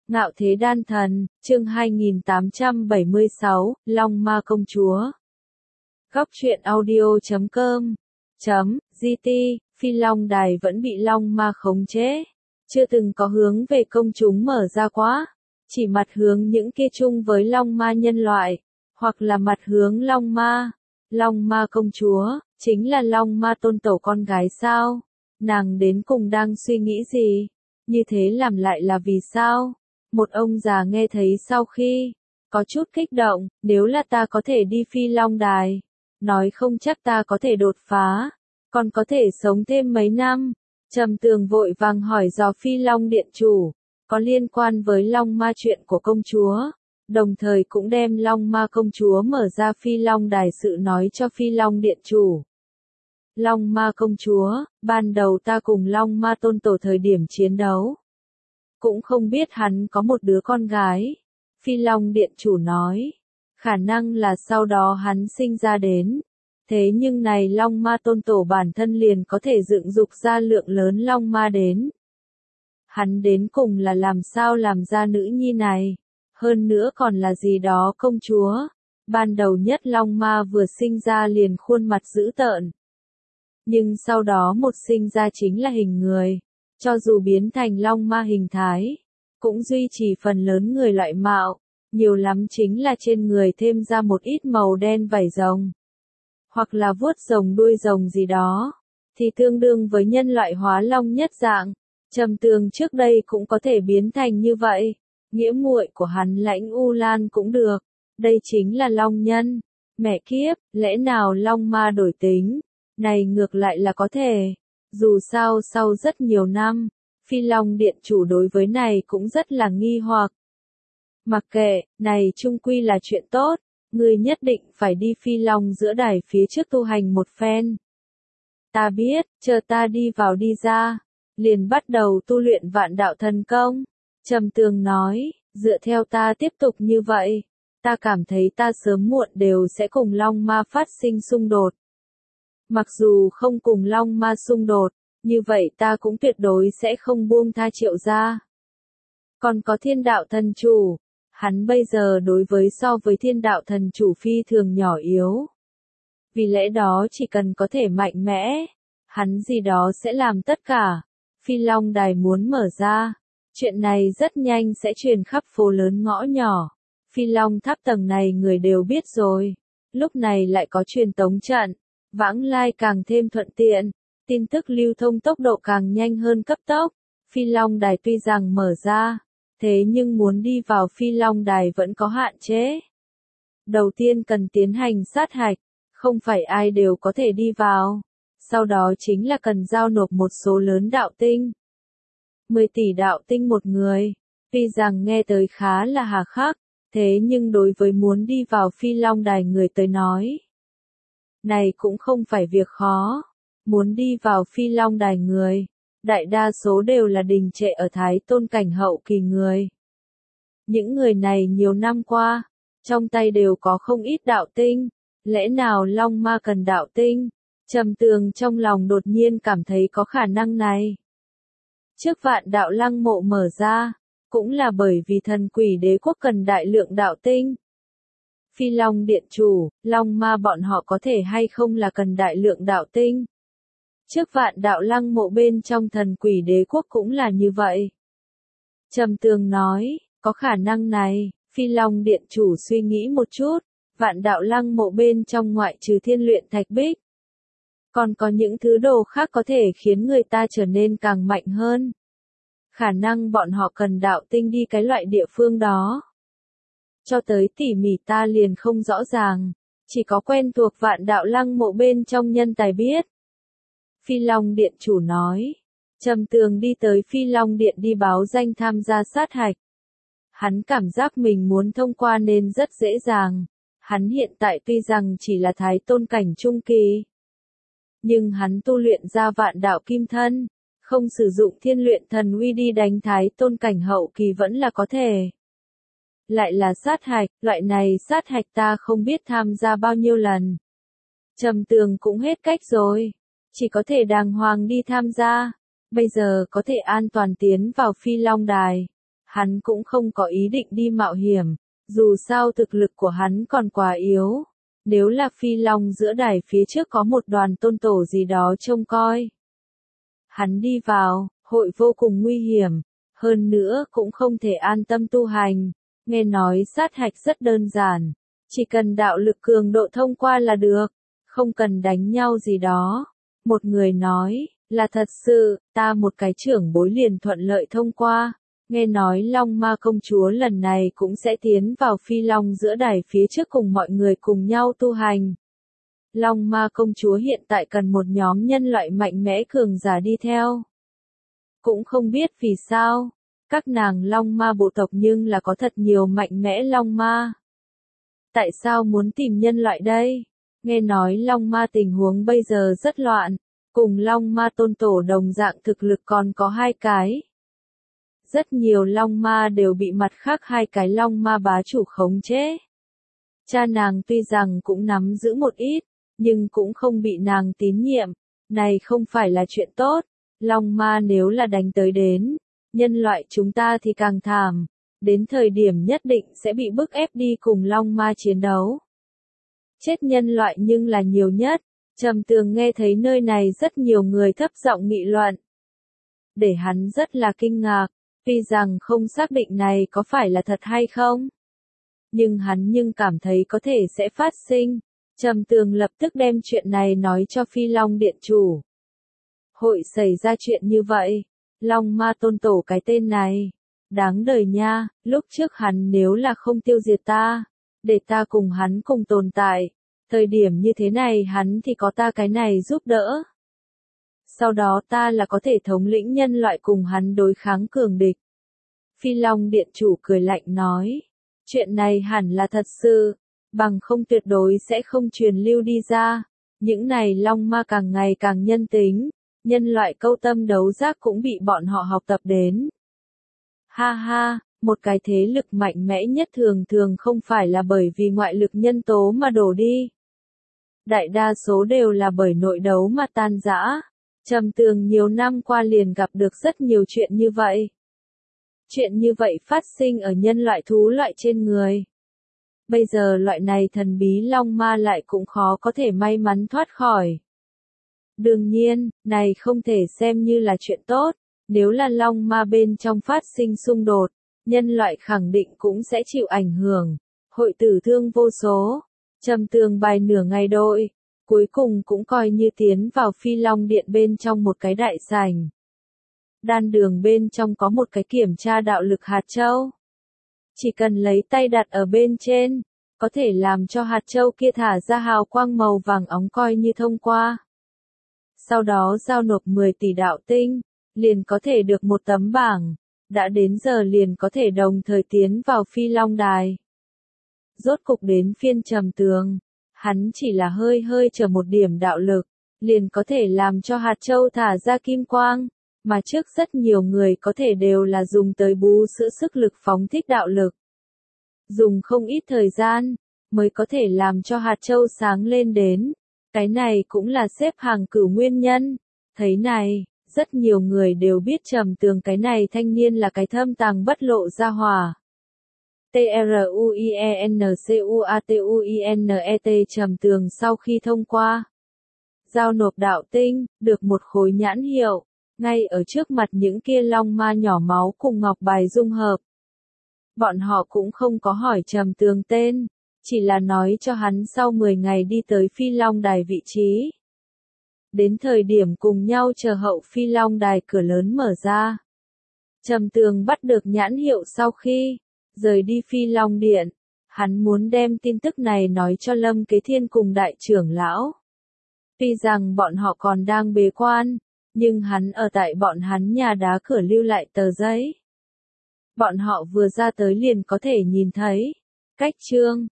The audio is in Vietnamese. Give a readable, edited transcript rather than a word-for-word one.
Ngạo Thế Đan Thần, chương 2876, Long Ma Công Chúa. Góc truyện audio.com GT, Phi Long Đài vẫn bị Long Ma khống chế. Chưa từng có hướng về công chúng mở ra quá. Chỉ mặt hướng những kia chung với Long Ma nhân loại. Hoặc là mặt hướng Long Ma. Long Ma Công Chúa, chính là Long Ma tôn tổ con gái sao? Nàng đến cùng đang suy nghĩ gì? Như thế làm lại là vì sao? Một ông già nghe thấy sau khi có chút kích động, nếu là ta có thể đi Phi Long Đài, nói không chắc ta có thể đột phá, còn có thể sống thêm mấy năm. Trầm Tường vội vàng hỏi dò Phi Long Điện chủ, có liên quan với Long Ma chuyện của công chúa, đồng thời cũng đem Long Ma công chúa mở ra Phi Long Đài sự nói cho Phi Long Điện chủ. Long Ma công chúa, ban đầu ta cùng Long Ma tôn tổ thời điểm chiến đấu, cũng không biết hắn có một đứa con gái. Phi Long Điện chủ nói, khả năng là sau đó hắn sinh ra đến. Thế nhưng này Long Ma tôn tổ bản thân liền có thể dựng dục ra lượng lớn Long Ma đến. Hắn đến cùng là làm sao làm ra nữ nhi này, hơn nữa còn là gì đó công chúa. Ban đầu nhất Long Ma vừa sinh ra liền khuôn mặt dữ tợn. Nhưng sau đó một sinh ra chính là hình người. Cho dù biến thành Long Ma hình thái, cũng duy trì phần lớn người loại mạo, nhiều lắm chính là trên người thêm ra một ít màu đen vảy rồng, hoặc là vuốt rồng đuôi rồng gì đó, thì tương đương với nhân loại hóa long nhất dạng. Trầm Tường trước đây cũng có thể biến thành như vậy, nghĩa muội của hắn Lãnh U Lan cũng được, đây chính là Long nhân. Mẹ kiếp, lẽ nào Long Ma đổi tính, này ngược lại là có thể. Dù sao sau rất nhiều năm, Phi Long Điện chủ đối với này cũng rất là nghi hoặc. Mặc kệ, này chung quy là chuyện tốt, ngươi nhất định phải đi Phi Long giữa đài phía trước tu hành một phen. Ta biết, chờ ta đi vào đi ra, liền bắt đầu tu luyện Vạn Đạo Thần Công. Trầm Tường nói, dựa theo ta tiếp tục như vậy, ta cảm thấy ta sớm muộn đều sẽ cùng Long Ma phát sinh xung đột. Mặc dù không cùng Long Ma xung đột, như vậy ta cũng tuyệt đối sẽ không buông tha Triệu gia. Còn có Thiên Đạo Thần Chủ, hắn bây giờ đối với so với Thiên Đạo Thần Chủ phi thường nhỏ yếu. Vì lẽ đó chỉ cần có thể mạnh mẽ, hắn gì đó sẽ làm tất cả. Phi Long Đài muốn mở ra, chuyện này rất nhanh sẽ truyền khắp phố lớn ngõ nhỏ. Phi Long Tháp tầng này người đều biết rồi, lúc này lại có truyền tống trận, vãng lai càng thêm thuận tiện, tin tức lưu thông tốc độ càng nhanh hơn cấp tốc. Phi Long Đài tuy rằng mở ra, thế nhưng muốn đi vào Phi Long Đài vẫn có hạn chế. Đầu tiên cần tiến hành sát hạch, không phải ai đều có thể đi vào. Sau đó chính là cần giao nộp một số lớn đạo tinh. 10 tỷ đạo tinh một người, tuy rằng nghe tới khá là hà khắc, thế nhưng đối với muốn đi vào Phi Long Đài người tới nói, này cũng không phải việc khó. Muốn đi vào Phi Long Đài người, đại đa số đều là đình trệ ở Thái Tôn cảnh hậu kỳ người. Những người này nhiều năm qua, trong tay đều có không ít đạo tinh, lẽ nào Long Ma cần đạo tinh? Trầm Tường trong lòng đột nhiên cảm thấy có khả năng này. Trước Vạn Đạo Lăng mộ mở ra, cũng là bởi vì Thần Quỷ Đế quốc cần đại lượng đạo tinh. Phi Long Điện chủ, Long Ma bọn họ có thể hay không là cần đại lượng đạo tinh. Trước Vạn Đạo Lăng mộ bên trong Thần Quỷ Đế quốc cũng là như vậy. Trầm Tường nói, có khả năng này. Phi Long Điện chủ suy nghĩ một chút, Vạn Đạo Lăng mộ bên trong ngoại trừ Thiên Luyện Thạch Bích, còn có những thứ đồ khác có thể khiến người ta trở nên càng mạnh hơn. Khả năng bọn họ cần đạo tinh đi cái loại địa phương đó. Cho tới tỉ mỉ ta liền không rõ ràng, chỉ có quen thuộc Vạn Đạo Lăng mộ bên trong nhân tài biết. Phi Long Điện chủ nói, Trầm Tường đi tới Phi Long Điện đi báo danh tham gia sát hạch. Hắn cảm giác mình muốn thông qua nên rất dễ dàng. Hắn hiện tại tuy rằng chỉ là Thái Tôn cảnh trung kỳ, nhưng hắn tu luyện ra Vạn Đạo Kim Thân, không sử dụng Thiên Luyện Thần Uy đi đánh Thái Tôn cảnh hậu kỳ vẫn là có thể. Lại là sát hạch, loại này sát hạch ta không biết tham gia bao nhiêu lần. Trầm Tường cũng hết cách rồi, chỉ có thể đàng hoàng đi tham gia. Bây giờ có thể an toàn tiến vào Phi Long Đài, Hắn cũng không có ý định đi mạo hiểm, dù sao thực lực của hắn còn quá yếu. Nếu là Phi Long giữa đài phía trước có một đoàn tôn tổ gì đó trông coi. Hắn đi vào, hội vô cùng nguy hiểm, hơn nữa cũng không thể an tâm tu hành. Nghe nói sát hạch rất đơn giản, chỉ cần đạo lực cường độ thông qua là được, không cần đánh nhau gì đó. Một người nói, là thật sự, ta một cái trưởng bối liền thuận lợi thông qua. Nghe nói Long Ma công chúa lần này cũng sẽ tiến vào Phi Long giữa đài phía trước cùng mọi người cùng nhau tu hành. Long Ma công chúa hiện tại cần một nhóm nhân loại mạnh mẽ cường giả đi theo. Cũng không biết vì sao, các nàng Long Ma bộ tộc nhưng là có thật nhiều mạnh mẽ Long Ma. Tại sao muốn tìm nhân loại đây? Nghe nói Long Ma tình huống bây giờ rất loạn, cùng Long Ma tôn tổ đồng dạng thực lực còn có 2 cái. Rất nhiều Long Ma đều bị mặt khác 2 cái Long Ma bá chủ khống chế. Cha nàng tuy rằng cũng nắm giữ một ít, nhưng cũng không bị nàng tín nhiệm. Này không phải là chuyện tốt. Long Ma nếu là đánh tới đến, nhân loại chúng ta thì càng thảm. Đến thời điểm nhất định sẽ bị bức ép đi cùng Long Ma chiến đấu. Chết nhân loại nhưng là nhiều nhất. Trầm Tường nghe thấy nơi này rất nhiều người thấp giọng nghị luận. Để hắn rất là kinh ngạc. Tuy rằng không xác định này có phải là thật hay không, nhưng hắn cảm thấy có thể sẽ phát sinh. Trầm Tường lập tức đem chuyện này nói cho Phi Long Điện chủ. Hội xảy ra chuyện như vậy, Long Ma tôn tổ cái tên này, đáng đời nha, lúc trước hắn nếu là không tiêu diệt ta, để ta cùng hắn cùng tồn tại, thời điểm như thế này hắn thì có ta cái này giúp đỡ. Sau đó ta là có thể thống lĩnh nhân loại cùng hắn đối kháng cường địch. Phi Long Điện chủ cười lạnh nói, chuyện này hẳn là thật sự, bằng không tuyệt đối sẽ không truyền lưu đi ra. Những này Long Ma càng ngày càng nhân tính, nhân loại câu tâm đấu giác cũng bị bọn họ học tập đến. Ha ha, một cái thế lực mạnh mẽ nhất thường thường không phải là bởi vì ngoại lực nhân tố mà đổ đi. Đại đa số đều là bởi nội đấu mà tan rã. Trầm Tường nhiều năm qua liền gặp được rất nhiều chuyện như vậy. Chuyện như vậy phát sinh ở nhân loại thú loại trên người. Bây giờ loại này thần bí Long Ma lại cũng khó có thể may mắn thoát khỏi. Đương nhiên, này không thể xem như là chuyện tốt. Nếu là Long Ma bên trong phát sinh xung đột, nhân loại khẳng định cũng sẽ chịu ảnh hưởng. Hội tử thương vô số. Trầm Tường bài nửa ngày đội. Cuối cùng cũng coi như tiến vào Phi Long Điện bên trong một cái đại sảnh. Đan đường bên trong có một cái kiểm tra đạo lực hạt châu. Chỉ cần lấy tay đặt ở bên trên, có thể làm cho hạt châu kia thả ra hào quang màu vàng óng coi như thông qua. Sau đó giao nộp 10 tỷ đạo tinh, liền có thể được một tấm bảng. Đã đến giờ liền có thể đồng thời tiến vào Phi Long Đài. Rốt cục đến phiên Trầm Tường. Hắn chỉ là hơi chờ một điểm đạo lực, liền có thể làm cho hạt châu thả ra kim quang, mà trước rất nhiều người có thể đều là dùng tới bú sữa sức lực phóng thích đạo lực. Dùng không ít thời gian, mới có thể làm cho hạt châu sáng lên đến. Cái này cũng là xếp hàng cửu nguyên nhân. Thấy này, rất nhiều người đều biết Trầm Tường cái này thanh niên là cái thâm tàng bất lộ ra hỏa. TRUIENCUATUINET Trầm Tường sau khi thông qua giao nộp đạo tinh, được một khối nhãn hiệu, ngay ở trước mặt những kia Long Ma nhỏ máu cùng ngọc bài dung hợp. Bọn họ cũng không có hỏi Trầm Tường tên, chỉ là nói cho hắn sau 10 ngày đi tới Phi Long Đài vị trí. Đến thời điểm cùng nhau chờ hậu Phi Long Đài cửa lớn mở ra. Trầm Tường bắt được nhãn hiệu sau khi rời đi Phi Long Điện, hắn muốn đem tin tức này nói cho Lâm Kế Thiên cùng đại trưởng lão. Tuy rằng bọn họ còn đang bế quan, nhưng hắn ở tại bọn hắn nhà đá cửa lưu lại tờ giấy. Bọn họ vừa ra tới liền có thể nhìn thấy. Cách chương